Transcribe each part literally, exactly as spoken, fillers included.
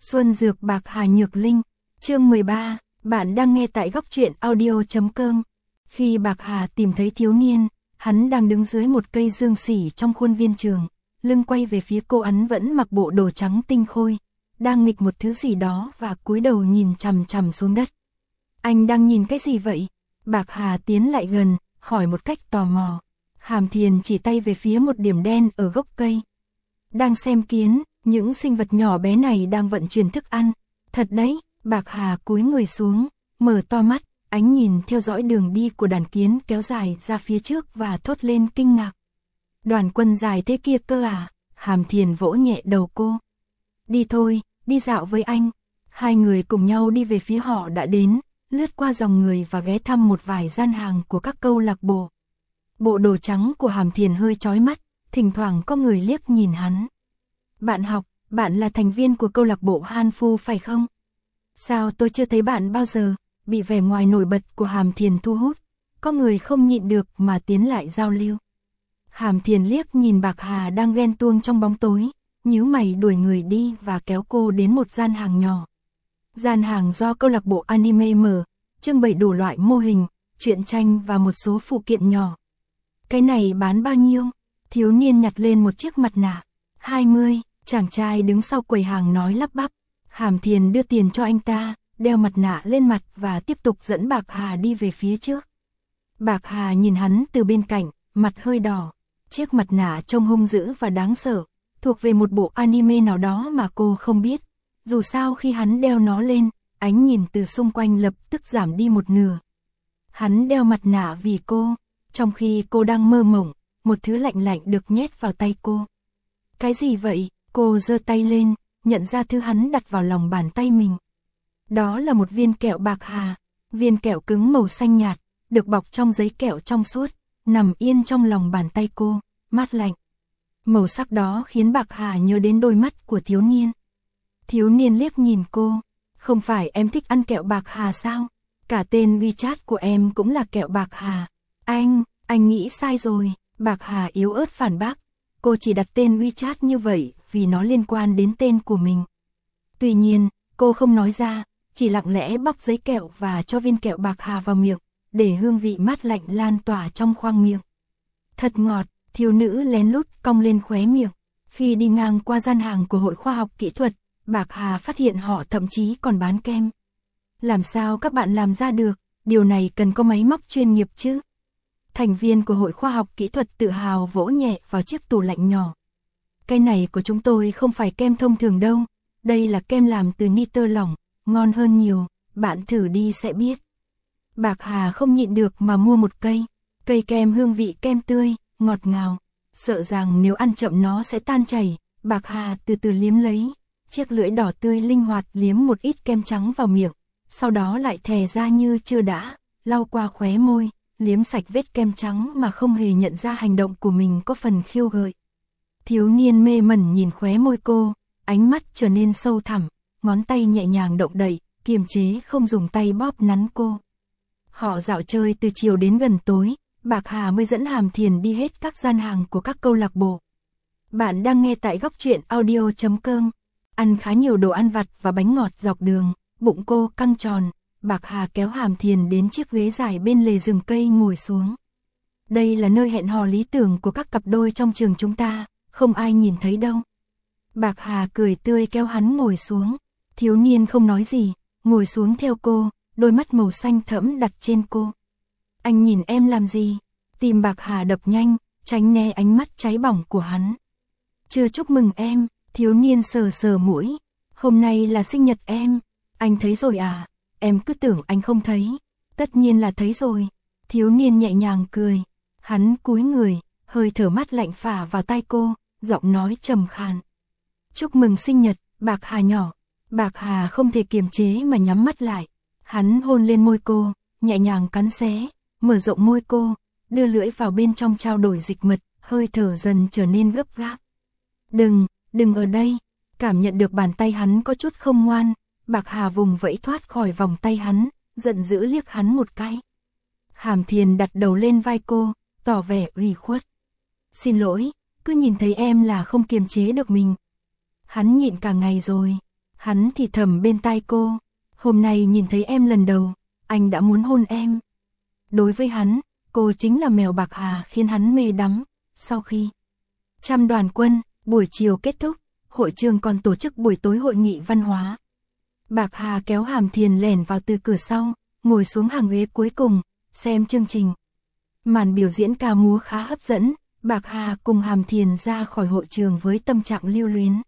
Xuân Dược Bạc Hà Nhược Linh, chương mười ba, bạn đang nghe tại góc truyện audio chấm com. Khi Bạc Hà tìm thấy thiếu niên, hắn đang đứng dưới một cây dương sỉ trong khuôn viên trường, lưng quay về phía cô, hắn vẫn mặc bộ đồ trắng tinh khôi, đang nghịch một thứ gì đó và cúi đầu nhìn chằm chằm xuống đất. Anh đang nhìn cái gì vậy? Bạc Hà tiến lại gần, hỏi một cách tò mò. Hàm Thiền chỉ tay về phía một điểm đen ở gốc cây. Đang xem kiến, những sinh vật nhỏ bé này đang vận chuyển thức ăn. Thật đấy, Bạc Hà cúi người xuống, mở to mắt, ánh nhìn theo dõi đường đi của đàn kiến kéo dài ra phía trước và thốt lên kinh ngạc. Đoàn quân dài thế kia cơ à? Hàm Thiền vỗ nhẹ đầu cô. Đi thôi, đi dạo với anh. Hai người cùng nhau đi về phía họ đã đến, lướt qua dòng người và ghé thăm một vài gian hàng của các câu lạc bộ. Bộ đồ trắng của Hàm Thiền hơi chói mắt, thỉnh thoảng có người liếc nhìn hắn. Bạn học, bạn là thành viên của câu lạc bộ Han Phu phải không? Sao tôi chưa thấy bạn bao giờ? Bị vẻ ngoài nổi bật của Hàm Thiền thu hút, có người không nhịn được mà tiến lại giao lưu. Hàm Thiền liếc nhìn Bạc Hà đang ghen tuông trong bóng tối, nhíu mày đuổi người đi và kéo cô đến một gian hàng nhỏ. Gian hàng do câu lạc bộ anime mở, trưng bày đủ loại mô hình, truyện tranh và một số phụ kiện nhỏ. Cái này bán bao nhiêu? Thiếu niên nhặt lên một chiếc mặt nạ. hai mươi, chàng trai đứng sau quầy hàng nói lắp bắp. Hàm Thiền đưa tiền cho anh ta, đeo mặt nạ lên mặt và tiếp tục dẫn Bạc Hà đi về phía trước. Bạc Hà nhìn hắn từ bên cạnh, mặt hơi đỏ. Chiếc mặt nạ trông hung dữ và đáng sợ, thuộc về một bộ anime nào đó mà cô không biết. Dù sao khi hắn đeo nó lên, ánh nhìn từ xung quanh lập tức giảm đi một nửa. Hắn đeo mặt nạ vì cô, trong khi cô đang mơ mộng, một thứ lạnh lạnh được nhét vào tay cô. Cái gì vậy? Cô giơ tay lên, nhận ra thứ hắn đặt vào lòng bàn tay mình. Đó là một viên kẹo Bạc Hà, viên kẹo cứng màu xanh nhạt, được bọc trong giấy kẹo trong suốt, nằm yên trong lòng bàn tay cô, mát lạnh. Màu sắc đó khiến Bạc Hà nhớ đến đôi mắt của thiếu niên. Thiếu niên liếc nhìn cô, không phải em thích ăn kẹo Bạc Hà sao? Cả tên WeChat của em cũng là kẹo Bạc Hà. Anh, anh nghĩ sai rồi, Bạc Hà yếu ớt phản bác. Cô chỉ đặt tên WeChat như vậy vì nó liên quan đến tên của mình. Tuy nhiên, cô không nói ra, chỉ lặng lẽ bóc giấy kẹo và cho viên kẹo Bạc Hà vào miệng, để hương vị mát lạnh lan tỏa trong khoang miệng. Thật ngọt, thiếu nữ lén lút cong lên khóe miệng. Khi đi ngang qua gian hàng của Hội Khoa học Kỹ thuật, Bạc Hà phát hiện họ thậm chí còn bán kem. Làm sao các bạn làm ra được, điều này cần có máy móc chuyên nghiệp chứ? Thành viên của Hội Khoa học Kỹ thuật tự hào vỗ nhẹ vào chiếc tủ lạnh nhỏ. Cái này của chúng tôi không phải kem thông thường đâu, đây là kem làm từ nitơ lỏng, ngon hơn nhiều, bạn thử đi sẽ biết. Bạc Hà không nhịn được mà mua một cây, cây kem hương vị kem tươi, ngọt ngào, sợ rằng nếu ăn chậm nó sẽ tan chảy. Bạc Hà từ từ liếm lấy, chiếc lưỡi đỏ tươi linh hoạt liếm một ít kem trắng vào miệng, sau đó lại thè ra như chưa đã, lau qua khóe môi, liếm sạch vết kem trắng mà không hề nhận ra hành động của mình có phần khiêu gợi. Thiếu niên mê mẩn nhìn khóe môi cô, ánh mắt trở nên sâu thẳm, ngón tay nhẹ nhàng động đậy, kiềm chế không dùng tay bóp nắn cô. Họ dạo chơi từ chiều đến gần tối, Bạc Hà mới dẫn Hàm Thiền đi hết các gian hàng của các câu lạc bộ. Bạn đang nghe tại góc truyện audio chấm com. Ăn khá nhiều đồ ăn vặt và bánh ngọt dọc đường, bụng cô căng tròn. Bạc Hà kéo Hàm Thiền đến chiếc ghế dài bên lề rừng cây ngồi xuống. Đây là nơi hẹn hò lý tưởng của các cặp đôi trong trường chúng ta, không ai nhìn thấy đâu. Bạc Hà cười tươi kéo hắn ngồi xuống. Thiếu niên không nói gì, ngồi xuống theo cô, đôi mắt màu xanh thẫm đặt trên cô. Anh nhìn em làm gì? Tim Bạc Hà đập nhanh, tránh né ánh mắt cháy bỏng của hắn. Chưa chúc mừng em, thiếu niên sờ sờ mũi. Hôm nay là sinh nhật em, anh thấy rồi à? Em cứ tưởng anh không thấy. Tất nhiên là thấy rồi. Thiếu niên nhẹ nhàng cười. Hắn cúi người, hơi thở mát lạnh phả vào tai cô, giọng nói trầm khàn. Chúc mừng sinh nhật, Bạc Hà nhỏ. Bạc Hà không thể kiềm chế mà nhắm mắt lại. Hắn hôn lên môi cô, nhẹ nhàng cắn xé, mở rộng môi cô, đưa lưỡi vào bên trong trao đổi dịch mật, hơi thở dần trở nên gấp gáp. Đừng, đừng ở đây. Cảm nhận được bàn tay hắn có chút không ngoan, Bạc Hà vùng vẫy thoát khỏi vòng tay hắn, giận dữ liếc hắn một cái. Hàm Thiền đặt đầu lên vai cô, tỏ vẻ ủy khuất. Xin lỗi, cứ nhìn thấy em là không kiềm chế được mình. Hắn nhịn cả ngày rồi. Hắn thì thầm bên tai cô, hôm nay nhìn thấy em lần đầu, anh đã muốn hôn em. Đối với hắn, cô chính là mèo bạc hà khiến hắn mê đắm. Sau khi trăm đoàn quân, buổi chiều kết thúc, hội trường còn tổ chức buổi tối hội nghị văn hóa. Bạc Hà kéo Hàm Thiền lẻn vào từ cửa sau, ngồi xuống hàng ghế cuối cùng, xem chương trình. Màn biểu diễn ca múa khá hấp dẫn, Bạc Hà cùng Hàm Thiền ra khỏi hội trường với tâm trạng lưu luyến.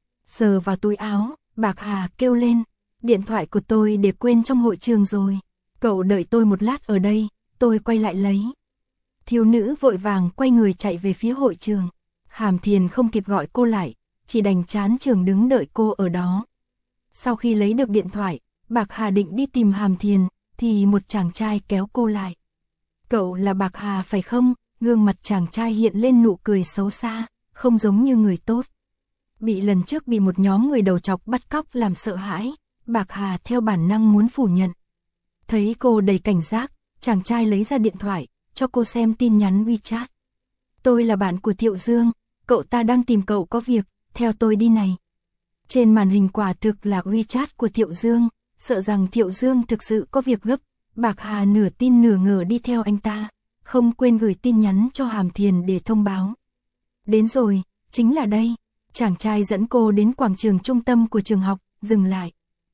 Sờ vào túi áo, Bạc Hà kêu lên, điện thoại của tôi để quên trong hội trường rồi. Cậu đợi tôi một lát ở đây, tôi quay lại lấy. Thiếu nữ vội vàng quay người chạy về phía hội trường. Hàm Thiền không kịp gọi cô lại, chỉ đành chán trường đứng đợi cô ở đó. Sau khi lấy được điện thoại, Bạc Hà định đi tìm Hàm Thiền, thì một chàng trai kéo cô lại. Cậu là Bạc Hà phải không? Gương mặt chàng trai hiện lên nụ cười xấu xa, không giống như người tốt. Bị lần trước bị một nhóm người đầu chọc bắt cóc làm sợ hãi, Bạc Hà theo bản năng muốn phủ nhận. Thấy cô đầy cảnh giác, chàng trai lấy ra điện thoại, cho cô xem tin nhắn WeChat. Tôi là bạn của Thiệu Dương, cậu ta đang tìm cậu có việc, theo tôi đi này. Trên màn hình quả thực là WeChat của Thiệu Dương, sợ rằng Thiệu Dương thực sự có việc gấp, Bạc Hà nửa tin nửa ngờ đi theo anh ta, không quên gửi tin nhắn cho Hàm Thiền để thông báo. Đến rồi, chính là đây, chàng trai dẫn cô đến quảng trường trung tâm của trường học, dừng lại.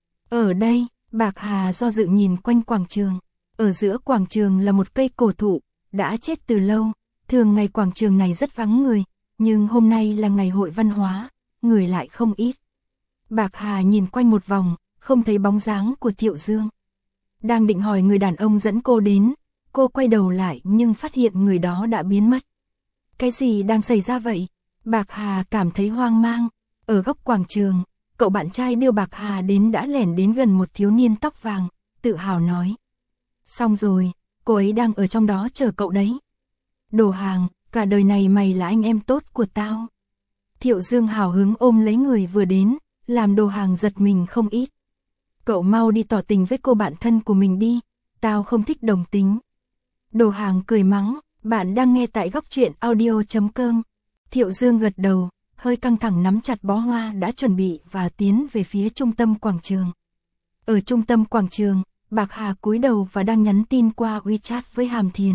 Ở đây, Bạc Hà do dự nhìn quanh quảng trường, ở giữa quảng trường là một cây cổ thụ, đã chết từ lâu, thường ngày quảng trường này rất vắng người, nhưng hôm nay là ngày hội văn hóa, người lại không ít. Bạc Hà nhìn quanh một vòng, không thấy bóng dáng của Thiệu Dương. Đang định hỏi người đàn ông dẫn cô đến, cô quay đầu lại nhưng phát hiện người đó đã biến mất. Cái gì đang xảy ra vậy? Bạc Hà cảm thấy hoang mang. Ở góc quảng trường, cậu bạn trai đưa Bạc Hà đến đã lẻn đến gần một thiếu niên tóc vàng, tự hào nói. Xong rồi, cô ấy đang ở trong đó chờ cậu đấy. Đồ hàng, cả đời này mày là anh em tốt của tao. Thiệu Dương hào hứng ôm lấy người vừa đến, làm Đồ hàng giật mình không ít. Cậu mau đi tỏ tình với cô bạn thân của mình đi, tao không thích đồng tính. Đồ hàng cười mắng, bạn đang nghe tại góc truyện audio chấm com. Thiệu Dương gật đầu, hơi căng thẳng nắm chặt bó hoa đã chuẩn bị và tiến về phía trung tâm quảng trường. Ở trung tâm quảng trường, Bạc Hà cúi đầu và đang nhắn tin qua WeChat với Hàm Thiền.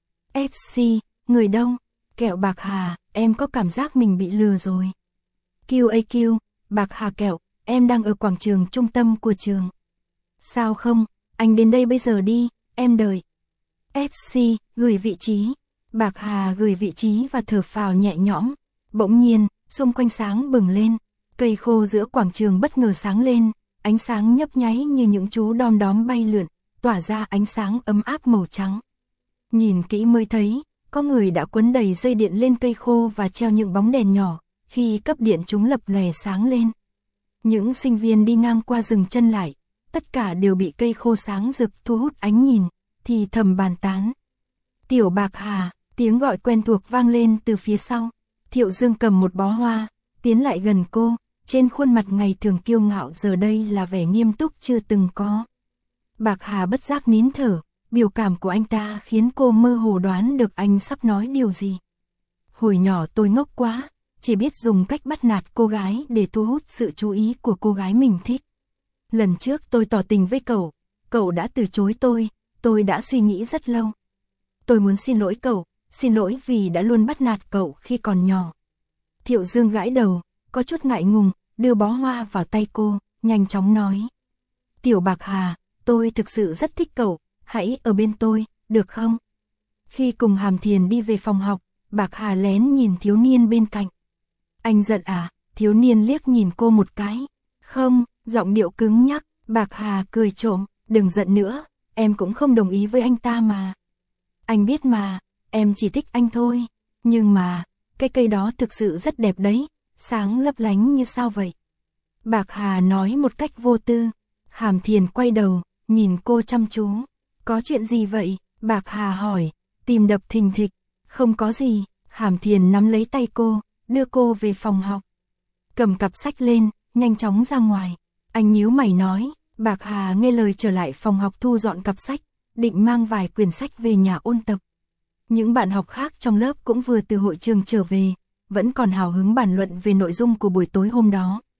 ép xê, người đâu? Kẹo Bạc Hà, em có cảm giác mình bị lừa rồi. quy a quy, Bạc Hà kẹo, em đang ở quảng trường trung tâm của trường. Sao không, anh đến đây bây giờ đi, em đợi. ép xê, gửi vị trí. Bạc Hà gửi vị trí và thở phào nhẹ nhõm. Bỗng nhiên, xung quanh sáng bừng lên. Cây khô giữa quảng trường bất ngờ sáng lên. Ánh sáng nhấp nháy như những chú đom đóm bay lượn, tỏa ra ánh sáng ấm áp màu trắng. Nhìn kỹ mới thấy, có người đã quấn đầy dây điện lên cây khô và treo những bóng đèn nhỏ. Khi cấp điện chúng lập lòe sáng lên. Những sinh viên đi ngang qua dừng chân lại, tất cả đều bị cây khô sáng rực thu hút ánh nhìn, thì thầm bàn tán. Tiểu Bạc Hà, tiếng gọi quen thuộc vang lên từ phía sau. Thiệu Dương cầm một bó hoa, tiến lại gần cô, trên khuôn mặt ngày thường kiêu ngạo giờ đây là vẻ nghiêm túc chưa từng có. Bạc Hà bất giác nín thở, biểu cảm của anh ta khiến cô mơ hồ đoán được anh sắp nói điều gì. Hồi nhỏ tôi ngốc quá, chỉ biết dùng cách bắt nạt cô gái để thu hút sự chú ý của cô gái mình thích. Lần trước tôi tỏ tình với cậu, cậu đã từ chối tôi, tôi đã suy nghĩ rất lâu. Tôi muốn xin lỗi cậu, xin lỗi vì đã luôn bắt nạt cậu khi còn nhỏ. Thiệu Dương gãi đầu, có chút ngại ngùng, đưa bó hoa vào tay cô, nhanh chóng nói. Tiểu Bạc Hà, tôi thực sự rất thích cậu, hãy ở bên tôi, được không? Khi cùng Hàm Thiền đi về phòng học, Bạc Hà lén nhìn thiếu niên bên cạnh. Anh giận à? Thiếu niên liếc nhìn cô một cái. Không, giọng điệu cứng nhắc. Bạc Hà cười trộm, đừng giận nữa, em cũng không đồng ý với anh ta mà. Anh biết mà, em chỉ thích anh thôi. Nhưng mà, cái cây đó thực sự rất đẹp đấy, sáng lấp lánh như sao vậy. Bạc Hà nói một cách vô tư. Hàm Thiền quay đầu, nhìn cô chăm chú. Có chuyện gì vậy? Bạc Hà hỏi, tim đập thình thịch. Không có gì. Hàm Thiền nắm lấy tay cô, đưa cô về phòng học. Cầm cặp sách lên, nhanh chóng ra ngoài. Anh nhíu mày nói. Bạc Hà nghe lời trở lại phòng học thu dọn cặp sách, định mang vài quyển sách về nhà ôn tập. Những bạn học khác trong lớp cũng vừa từ hội trường trở về, vẫn còn hào hứng bàn luận về nội dung của buổi tối hôm đó.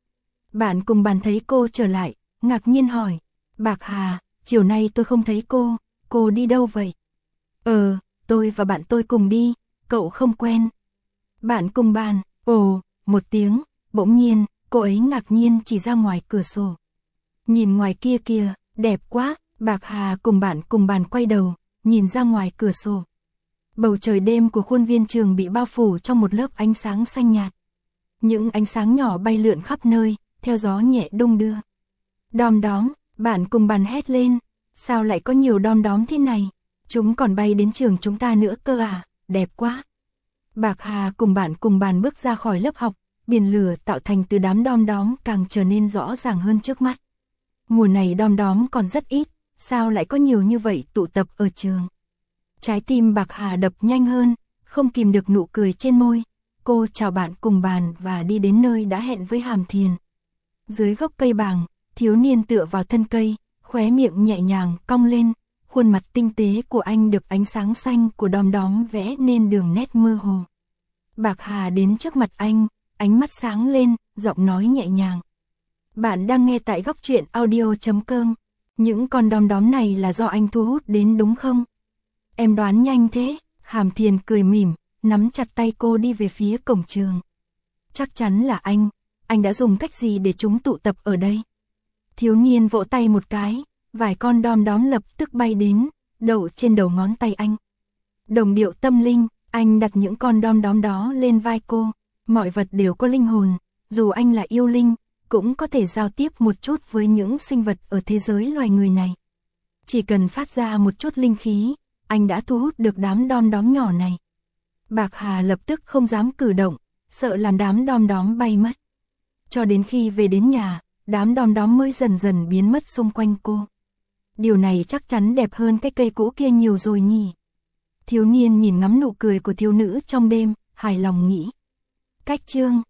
Bạn cùng bàn thấy cô trở lại, ngạc nhiên hỏi. Bạc Hà, chiều nay tôi không thấy cô, cô đi đâu vậy? Ờ, tôi và bạn tôi cùng đi, cậu không quen. Bạn cùng bàn, ồ, một tiếng, bỗng nhiên, cô ấy ngạc nhiên chỉ ra ngoài cửa sổ. Nhìn ngoài kia kìa, đẹp quá, Bạc Hà cùng bạn cùng bàn quay đầu, nhìn ra ngoài cửa sổ. Bầu trời đêm của khuôn viên trường bị bao phủ trong một lớp ánh sáng xanh nhạt. Những ánh sáng nhỏ bay lượn khắp nơi, theo gió nhẹ đung đưa. Đom đóm, bạn cùng bàn hét lên, sao lại có nhiều đom đóm thế này? Chúng còn bay đến trường chúng ta nữa cơ à, đẹp quá. Bạc Hà cùng bạn cùng bàn bước ra khỏi lớp học, biển lửa tạo thành từ đám đom đóm càng trở nên rõ ràng hơn trước mắt. Mùa này đom đóm còn rất ít, sao lại có nhiều như vậy tụ tập ở trường? Trái tim Bạc Hà đập nhanh hơn, không kìm được nụ cười trên môi. Cô chào bạn cùng bàn và đi đến nơi đã hẹn với Hàm Thiền. Dưới gốc cây bàng, thiếu niên tựa vào thân cây, khóe miệng nhẹ nhàng cong lên, khuôn mặt tinh tế của anh được ánh sáng xanh của đom đóm vẽ nên đường nét mơ hồ. Bạc Hà đến trước mặt anh, ánh mắt sáng lên, giọng nói nhẹ nhàng. Bạn đang nghe tại góc truyện audio chấm com. Những con đom đóm này là do anh thu hút đến đúng không? Em đoán nhanh thế, Hàm Thiền cười mỉm, nắm chặt tay cô đi về phía cổng trường. Chắc chắn là anh, anh đã dùng cách gì để chúng tụ tập ở đây? Thiếu niên vỗ tay một cái, vài con đom đóm lập tức bay đến, đậu trên đầu ngón tay anh. Đồng điệu tâm linh, anh đặt những con đom đóm đó lên vai cô, mọi vật đều có linh hồn, dù anh là yêu linh, cũng có thể giao tiếp một chút với những sinh vật ở thế giới loài người này. Chỉ cần phát ra một chút linh khí, anh đã thu hút được đám đom đóm nhỏ này. Bạc Hà lập tức không dám cử động, sợ làm đám đom đóm bay mất. Cho đến khi về đến nhà, đám đom đóm mới dần dần biến mất xung quanh cô. Điều này chắc chắn đẹp hơn cái cây cũ kia nhiều rồi nhỉ. Thiếu niên nhìn ngắm nụ cười của thiếu nữ trong đêm, hài lòng nghĩ. Cách chương